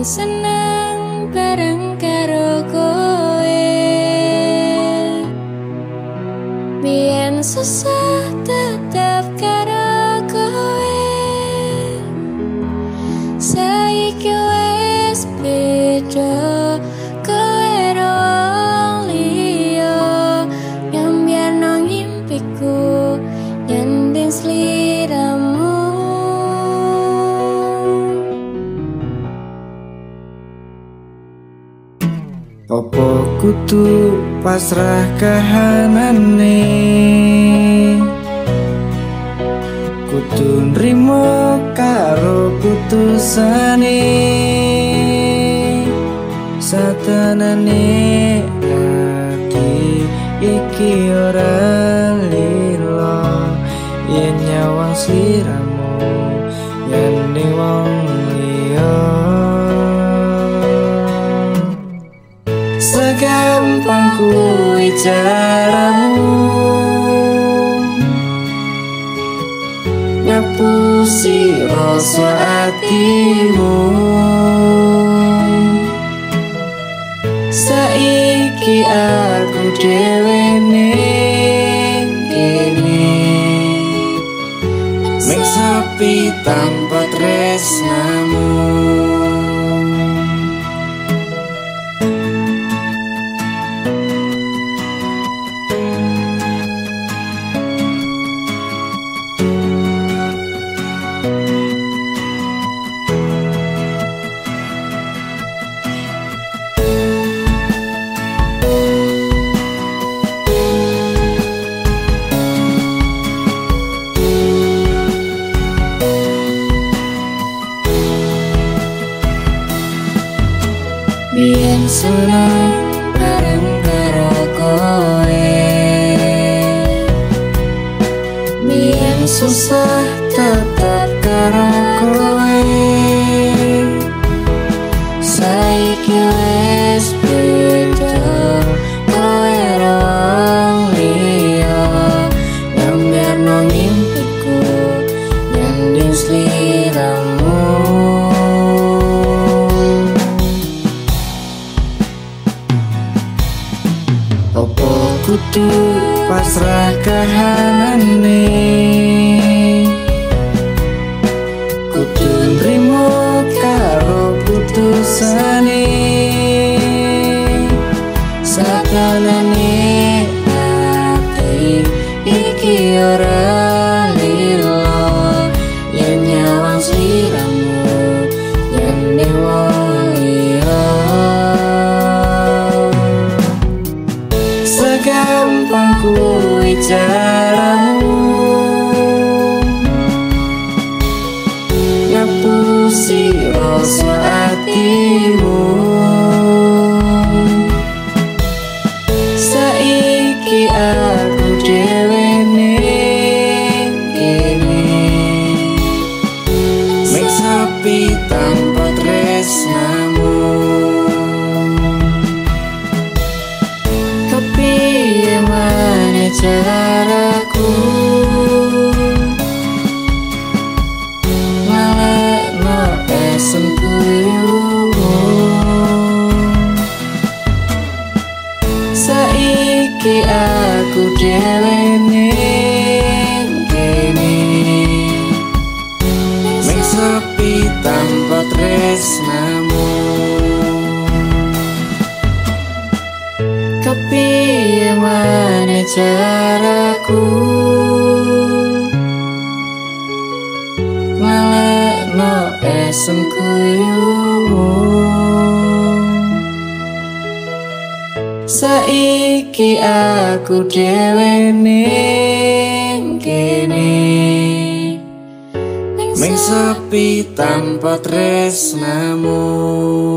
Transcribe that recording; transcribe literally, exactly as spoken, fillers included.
seneng bareng karo kowe, biyen susah tetap karo kowe, saiki wis beda. Kowe wong liya nyambiarno ngimpiku nyanding sliramu. Opo kudu pasrah kahanane, kudu nrimo karo putusane, satenane ati iki ora lilo, yen nyawang sliramu nyanding wong liya. Segampang kuwi caramu ngapusi rasa atimu, saiki aku dhewe ning kene mek sepi tanpa tresnamu. Biyen seneng bareng karo kowe, biyen susah tetap karo kowe, saiki wis beda. Kowe wong liya nyambiarno ngimpiku nyanding sliramu. Opo kudu pasrah kahanane, kudu nrimo karo putusane, satenane ati iki ora lilo, yen nyawang sliramu nyanding wong liya. Segampang kuwi caramu ngapusi rasa atimu, saiki aku dhewe ning kene mek sepi tanpa tresnamu. Kepiye maneh caraku ngalekno esenku yumu, saiki aku dhewe ning kene mek sepi tanpa tresnamu. Kepiye maneh caraku ngalekno esenku yumu, saiki aku dhewe ning kene mek sepi tanpa tresnamu.